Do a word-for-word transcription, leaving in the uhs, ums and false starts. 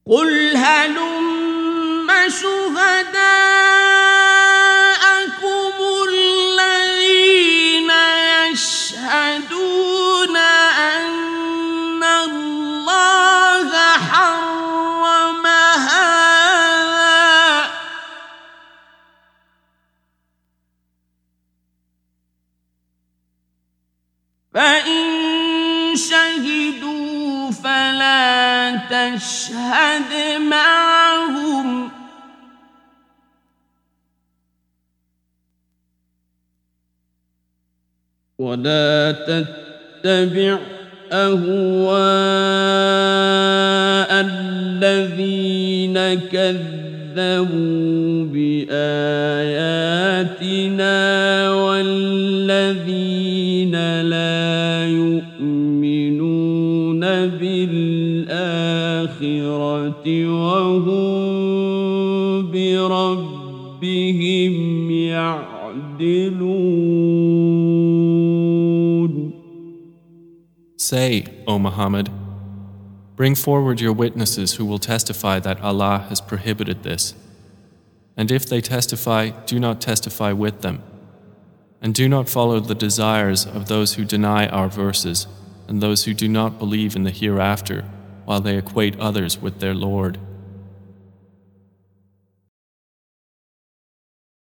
قل هلم شهداءكم الذين يشهدون أن الله حرم هذا فإن شهدوا فلا تشهد معهم ولا تتبع أهواء الذين كذبوا بآياتنا والذين لا يؤمنون بالآخرة وهم بربهم يعدلون. Say, O Muhammad, bring forward your witnesses who will testify that Allah has prohibited this. And if they testify, do not testify with them. And do not follow the desires of those who deny our verses and those who do not believe in the hereafter while they equate others with their Lord.